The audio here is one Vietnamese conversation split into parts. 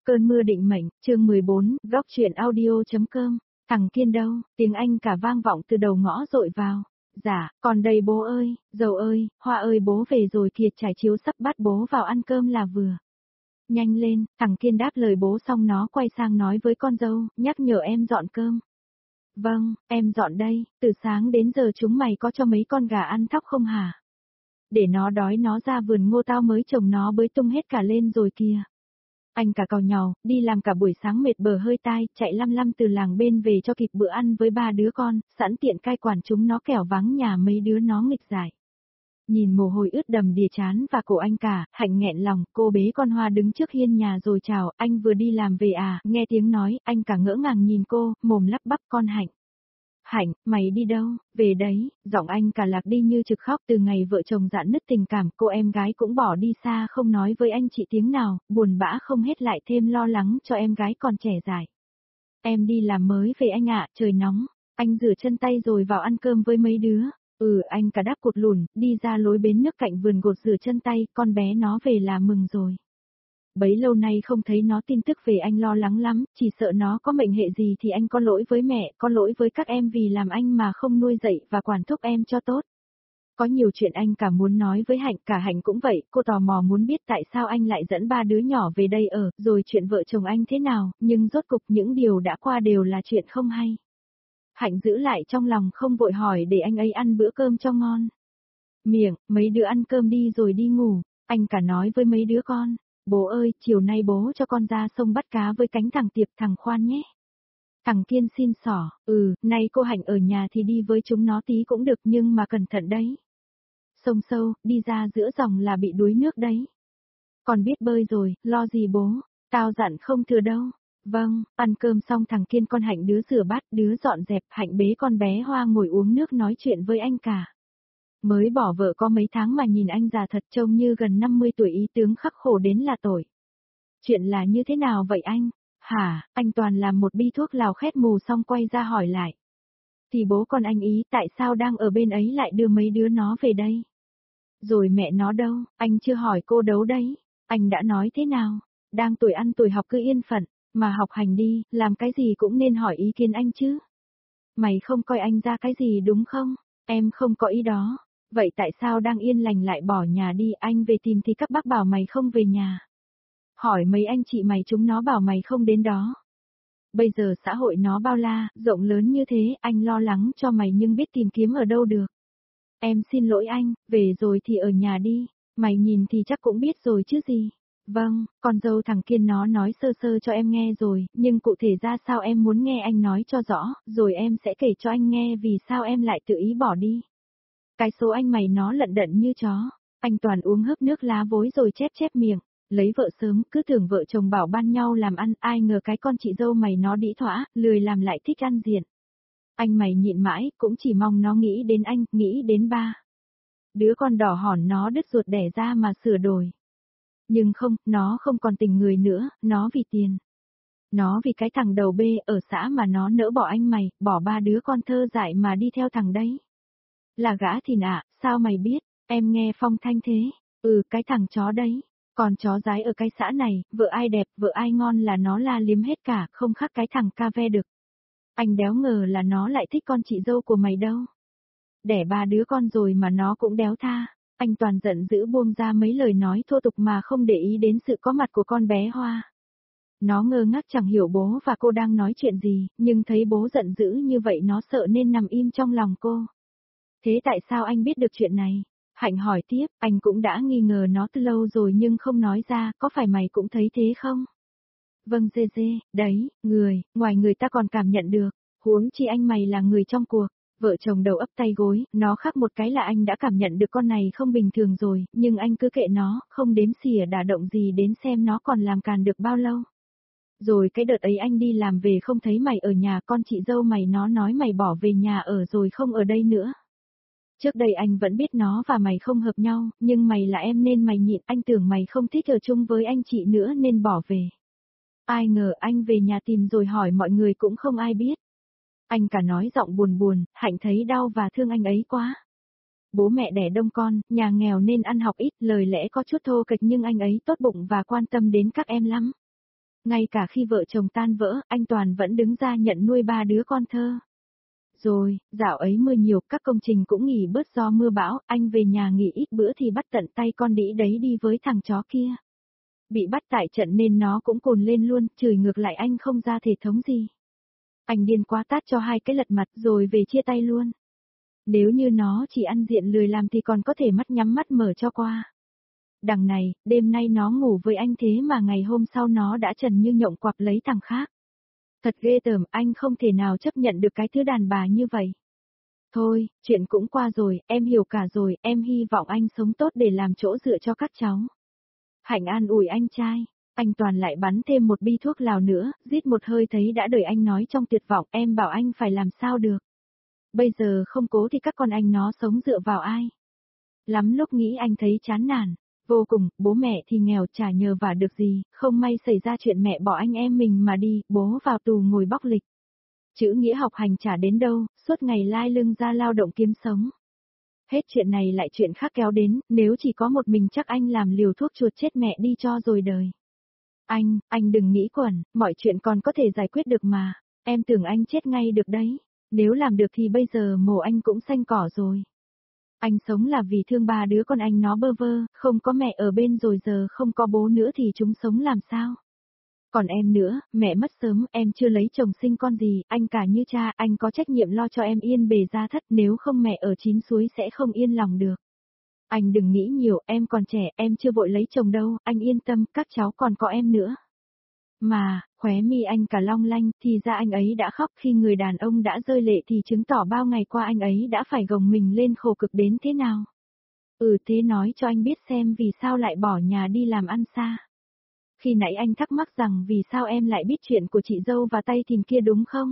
Cơn mưa định mệnh, chương 14, góc chuyện audio.com. Thằng Kiên đâu, tiếng Anh cả vang vọng từ đầu ngõ dội vào. Dạ, còn đây bố ơi, dâu ơi, Hoa ơi bố về rồi kìa, trải chiếu sắp bắt bố vào ăn cơm là vừa. Nhanh lên, thằng Kiên đáp lời bố xong nó quay sang nói với con dâu, nhắc nhở em dọn cơm. Vâng, em dọn đây, từ sáng đến giờ chúng mày có cho mấy con gà ăn thóc không hả? Để nó đói nó ra vườn ngô tao mới trồng nó bới tung hết cả lên rồi kìa. Anh cả càu nhàu, đi làm cả buổi sáng mệt bờ hơi tai, chạy lăm lăm từ làng bên về cho kịp bữa ăn với 3 đứa con, sẵn tiện cai quản chúng nó kẻo vắng nhà mấy đứa nó nghịch giải. Nhìn mồ hôi ướt đầm đìa trán và cổ anh cả, Hạnh nghẹn lòng, cô bế con Hoa đứng trước hiên nhà rồi chào, anh vừa đi làm về à, nghe tiếng nói, anh cả ngỡ ngàng nhìn cô, mồm lắp bắp con Hạnh. Hạnh, mày đi đâu, về đấy, giọng anh cả lạc đi như trực khóc từ ngày vợ chồng rạn nứt tình cảm, cô em gái cũng bỏ đi xa không nói với anh chị tiếng nào, buồn bã không hết lại thêm lo lắng cho em gái còn trẻ dại. Em đi làm mới về anh ạ, trời nóng, anh rửa chân tay rồi vào ăn cơm với mấy đứa. Anh cả đáp cột lùn, đi ra lối bến nước cạnh vườn gột rửa chân tay, con bé nó về là mừng rồi. Bấy lâu nay không thấy nó tin tức về anh lo lắng lắm, chỉ sợ nó có mệnh hệ gì thì anh có lỗi với mẹ, có lỗi với các em vì làm anh mà không nuôi dạy và quản thúc em cho tốt. Có nhiều chuyện anh cả muốn nói với Hạnh, cả Hạnh cũng vậy, cô tò mò muốn biết tại sao anh lại dẫn 3 đứa nhỏ về đây ở, rồi chuyện vợ chồng anh thế nào, nhưng rốt cục những điều đã qua đều là chuyện không hay. Hạnh giữ lại trong lòng không vội hỏi để anh ấy ăn bữa cơm cho ngon. Miệng, mấy đứa ăn cơm đi rồi đi ngủ, anh cả nói với mấy đứa con. Bố ơi, chiều nay bố cho con ra sông bắt cá với cánh thằng Tiệp thằng Khoan nhé. Thằng Kiên xin xỏ, nay cô Hạnh ở nhà thì đi với chúng nó tí cũng được nhưng mà cẩn thận đấy. Sông sâu, đi ra giữa dòng là bị đuối nước đấy. Con biết bơi rồi, lo gì bố, tao dặn không thừa đâu. Vâng, ăn cơm xong thằng Kiên con Hạnh đứa rửa bát, đứa dọn dẹp, Hạnh bế con bé Hoa ngồi uống nước nói chuyện với anh cả. Mới bỏ vợ có mấy tháng mà nhìn anh già thật trông như gần 50 tuổi, ý tướng khắc khổ đến là tội. Chuyện là như thế nào vậy anh? Hả, anh toàn làm một bi thuốc lào khét mù xong quay ra hỏi lại. Thì bố con anh ý tại sao đang ở bên ấy lại đưa mấy đứa nó về đây? Rồi mẹ nó đâu, anh chưa hỏi cô đấu đấy. Anh đã nói thế nào? Đang tuổi ăn tuổi học cứ yên phận, mà học hành đi, làm cái gì cũng nên hỏi ý kiến anh chứ. Mày không coi anh ra cái gì đúng không? Em không có ý đó. Vậy tại sao đang yên lành lại bỏ nhà đi, anh về tìm thì các bác bảo mày không về nhà. Hỏi mấy anh chị mày chúng nó bảo mày không đến đó. Bây giờ xã hội nó bao la, rộng lớn như thế, anh lo lắng cho mày nhưng biết tìm kiếm ở đâu được. Em xin lỗi anh, về rồi thì ở nhà đi, mày nhìn thì chắc cũng biết rồi chứ gì. Vâng, con dâu thằng Kiên nó nói sơ sơ cho em nghe rồi, nhưng cụ thể ra sao em muốn nghe anh nói cho rõ, rồi em sẽ kể cho anh nghe vì sao em lại tự ý bỏ đi. Cái số anh mày nó lận đận như chó, anh toàn uống hớp nước lá vối rồi chép chép miệng, lấy vợ sớm, cứ tưởng vợ chồng bảo ban nhau làm ăn, ai ngờ cái con chị dâu mày nó đĩ thỏa, lười làm lại thích ăn diện. Anh mày nhịn mãi, cũng chỉ mong nó nghĩ đến anh, nghĩ đến ba. Đứa con đỏ hỏn nó đứt ruột đẻ ra mà sửa đổi. Nhưng không, nó không còn tình người nữa, nó vì tiền. Nó vì cái thằng đầu bê ở xã mà nó nỡ bỏ anh mày, bỏ 3 đứa con thơ dại mà đi theo thằng đấy. Là gã thìn ạ, sao mày biết, em nghe phong thanh thế, cái thằng chó đấy, còn chó dái ở cái xã này, vợ ai đẹp, vợ ai ngon là nó la liếm hết cả, không khác cái thằng ca ve được. Anh đéo ngờ là nó lại thích con chị dâu của mày đâu. Đẻ 3 đứa con rồi mà nó cũng đéo tha, anh toàn giận dữ buông ra mấy lời nói thô tục mà không để ý đến sự có mặt của con bé Hoa. Nó ngơ ngác chẳng hiểu bố và cô đang nói chuyện gì, nhưng thấy bố giận dữ như vậy nó sợ nên nằm im trong lòng cô. Thế tại sao anh biết được chuyện này? Hạnh hỏi tiếp, anh cũng đã nghi ngờ nó từ lâu rồi nhưng không nói ra, có phải mày cũng thấy thế không? Vâng dê dê, đấy, ngoài người ta còn cảm nhận được, huống chi anh mày là người trong cuộc. Vợ chồng đầu ấp tay gối, nó khác một cái là anh đã cảm nhận được con này không bình thường rồi, nhưng anh cứ kệ nó, không đếm xỉa đả động gì đến xem nó còn làm càn được bao lâu. Rồi cái đợt ấy anh đi làm về không thấy mày ở nhà, con chị dâu mày nó nói mày bỏ về nhà ở rồi không ở đây nữa. Trước đây anh vẫn biết nó và mày không hợp nhau, nhưng mày là em nên mày nhịn, anh tưởng mày không thích ở chung với anh chị nữa nên bỏ về. Ai ngờ anh về nhà tìm rồi hỏi mọi người cũng không ai biết. Anh cả nói giọng buồn buồn, Hạnh thấy đau và thương anh ấy quá. Bố mẹ đẻ đông con, nhà nghèo nên ăn học ít, lời lẽ có chút thô kệch nhưng anh ấy tốt bụng và quan tâm đến các em lắm. Ngay cả khi vợ chồng tan vỡ, anh Toàn vẫn đứng ra nhận nuôi 3 đứa con thơ. Rồi, dạo ấy mưa nhiều, các công trình cũng nghỉ bớt do mưa bão, anh về nhà nghỉ ít bữa thì bắt tận tay con đĩ đấy đi với thằng chó kia. Bị bắt tại trận nên nó cũng cồn lên luôn, chửi ngược lại anh không ra thể thống gì. Anh điên quá tát cho 2 cái lật mặt rồi về chia tay luôn. Nếu như nó chỉ ăn diện lười làm thì còn có thể mắt nhắm mắt mở cho qua. Đằng này, đêm nay nó ngủ với anh thế mà ngày hôm sau nó đã trần như nhộng quặp lấy thằng khác. Thật ghê tởm, anh không thể nào chấp nhận được cái thứ đàn bà như vậy. Thôi, chuyện cũng qua rồi, em hiểu cả rồi, em hy vọng anh sống tốt để làm chỗ dựa cho các cháu. Hạnh an ủi anh trai, anh Toàn lại bắn thêm một bi thuốc lào nữa, rít một hơi thấy đã đời anh nói trong tuyệt vọng, em bảo anh phải làm sao được. Bây giờ không cố thì các con anh nó sống dựa vào ai. Lắm lúc nghĩ anh thấy chán nản, vô cùng, bố mẹ thì nghèo chả nhờ vả được gì, không may xảy ra chuyện mẹ bỏ anh em mình mà đi, bố vào tù ngồi bóc lịch. Chữ nghĩa học hành chả đến đâu, suốt ngày lai lưng ra lao động kiếm sống. Hết chuyện này lại chuyện khác kéo đến, nếu chỉ có một mình chắc anh làm liều thuốc chuột chết mẹ đi cho rồi đời. Anh đừng nghĩ quẩn, mọi chuyện còn có thể giải quyết được mà, em tưởng anh chết ngay được đấy, nếu làm được thì bây giờ mồ anh cũng xanh cỏ rồi. Anh sống là vì thương 3 đứa con anh nó bơ vơ, không có mẹ ở bên rồi giờ không có bố nữa thì chúng sống làm sao? Còn em nữa, mẹ mất sớm, em chưa lấy chồng sinh con gì, anh cả như cha, anh có trách nhiệm lo cho em yên bề gia thất, nếu không mẹ ở chín suối sẽ không yên lòng được. Anh đừng nghĩ nhiều, em còn trẻ, em chưa vội lấy chồng đâu, anh yên tâm, các cháu còn có em nữa. Mà, khóe mi anh cả long lanh, thì ra anh ấy đã khóc khi người đàn ông đã rơi lệ thì chứng tỏ bao ngày qua anh ấy đã phải gồng mình lên khổ cực đến thế nào. Thế nói cho anh biết xem vì sao lại bỏ nhà đi làm ăn xa. Khi nãy anh thắc mắc rằng vì sao em lại biết chuyện của chị dâu và tay thìn kia đúng không?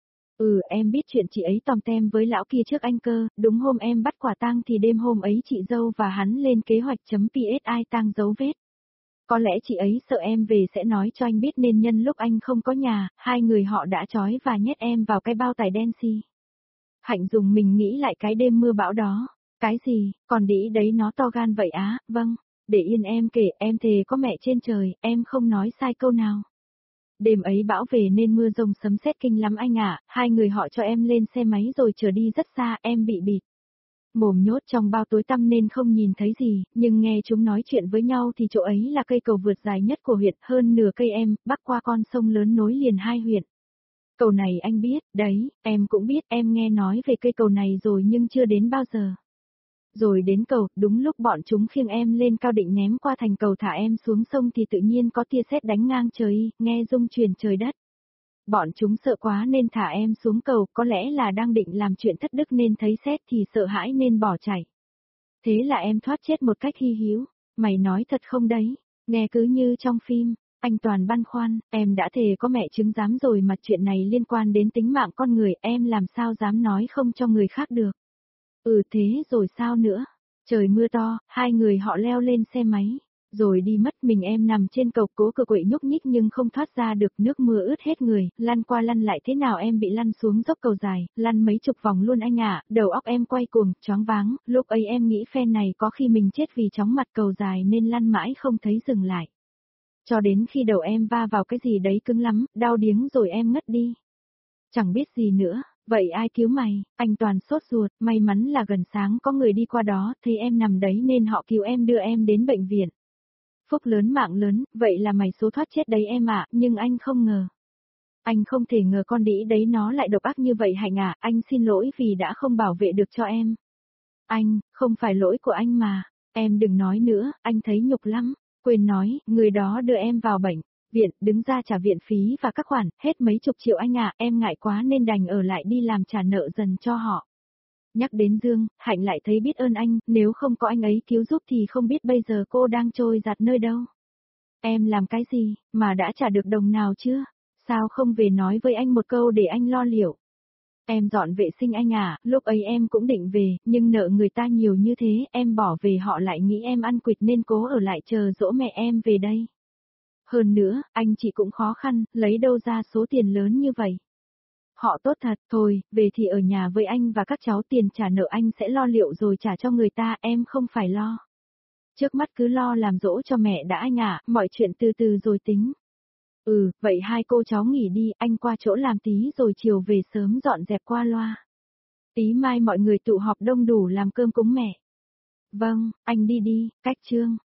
Em biết chuyện chị ấy tòm tem với lão kia trước anh cơ, đúng hôm em bắt quả tang thì đêm hôm ấy chị dâu và hắn lên kế hoạch .psi tang dấu vết. Có lẽ chị ấy sợ em về sẽ nói cho anh biết nên nhân lúc anh không có nhà, 2 người họ đã trói và nhét em vào cái bao tải đen xì. Hạnh dùng mình nghĩ lại cái đêm mưa bão đó. Cái gì, còn đĩ đấy nó to gan vậy á, vâng. Để yên em kể, em thề có mẹ trên trời, em không nói sai câu nào. Đêm ấy bão về nên mưa rông sấm sét kinh lắm anh ạ, 2 người họ cho em lên xe máy rồi chở đi rất xa, em bị bịt. Mồm nhốt trong bao tối tăm nên không nhìn thấy gì, nhưng nghe chúng nói chuyện với nhau thì chỗ ấy là cây cầu vượt dài nhất của huyện, hơn nửa cây em, bắc qua con sông lớn nối liền 2 huyện. Cầu này anh biết, đấy, em cũng biết, em nghe nói về cây cầu này rồi nhưng chưa đến bao giờ. Rồi đến cầu, đúng lúc bọn chúng khiêng em lên cao định ném qua thành cầu thả em xuống sông thì tự nhiên có tia sét đánh ngang trời, nghe rung truyền trời đất. Bọn chúng sợ quá nên thả em xuống cầu, có lẽ là đang định làm chuyện thất đức nên thấy sét thì sợ hãi nên bỏ chạy. Thế là em thoát chết một cách hy hữu, mày nói thật không đấy, nghe cứ như trong phim. Anh Toàn băn khoăn, em đã thề có mẹ chứng giám rồi mà chuyện này liên quan đến tính mạng con người, em làm sao dám nói không cho người khác được. Thế rồi sao nữa? Trời mưa to, 2 người họ leo lên xe máy, rồi đi mất, mình em nằm trên cầu cố cự quậy nhúc nhích nhưng không thoát ra được, nước mưa ướt hết người, lăn qua lăn lại thế nào em bị lăn xuống dốc cầu dài, lăn mấy chục vòng luôn anh ạ, đầu óc em quay cuồng, choáng váng, lúc ấy em nghĩ phen này có khi mình chết vì chóng mặt cầu dài nên lăn mãi không thấy dừng lại. Cho đến khi đầu em va vào cái gì đấy cứng lắm, đau điếng rồi em ngất đi. Chẳng biết gì nữa. Vậy ai cứu mày? Anh Toàn sốt ruột, may mắn là gần sáng có người đi qua đó, thấy em nằm đấy nên họ cứu em đưa em đến bệnh viện. Phúc lớn mạng lớn, vậy là mày số thoát chết đấy em ạ, nhưng anh không ngờ. Anh không thể ngờ con đĩ đấy nó lại độc ác như vậy Hạnh ạ, anh xin lỗi vì đã không bảo vệ được cho em. Anh, không phải lỗi của anh mà, em đừng nói nữa, anh thấy nhục lắm. Quên nói, người đó đưa em vào bệnh viện, đứng ra trả viện phí và các khoản, hết mấy chục triệu anh ạ, em ngại quá nên đành ở lại đi làm trả nợ dần cho họ. Nhắc đến Dương, Hạnh lại thấy biết ơn anh, nếu không có anh ấy cứu giúp thì không biết bây giờ cô đang trôi giạt nơi đâu. Em làm cái gì, mà đã trả được đồng nào chưa? Sao không về nói với anh một câu để anh lo liệu? Em dọn vệ sinh anh à, lúc ấy em cũng định về, nhưng nợ người ta nhiều như thế, em bỏ về họ lại nghĩ em ăn quỵt nên cố ở lại chờ dỗ mẹ em về đây. Hơn nữa, anh chị cũng khó khăn, lấy đâu ra số tiền lớn như vậy. Họ tốt thật, thôi, về thì ở nhà với anh và các cháu, tiền trả nợ anh sẽ lo liệu rồi trả cho người ta, em không phải lo. Trước mắt cứ lo làm dỗ cho mẹ đã anh ạ, mọi chuyện từ từ rồi tính. Vậy hai cô cháu nghỉ đi, anh qua chỗ làm tí rồi chiều về sớm dọn dẹp qua loa. Tí mai mọi người tụ họp đông đủ làm cơm cúng mẹ. Vâng, anh đi đi, cách Trương.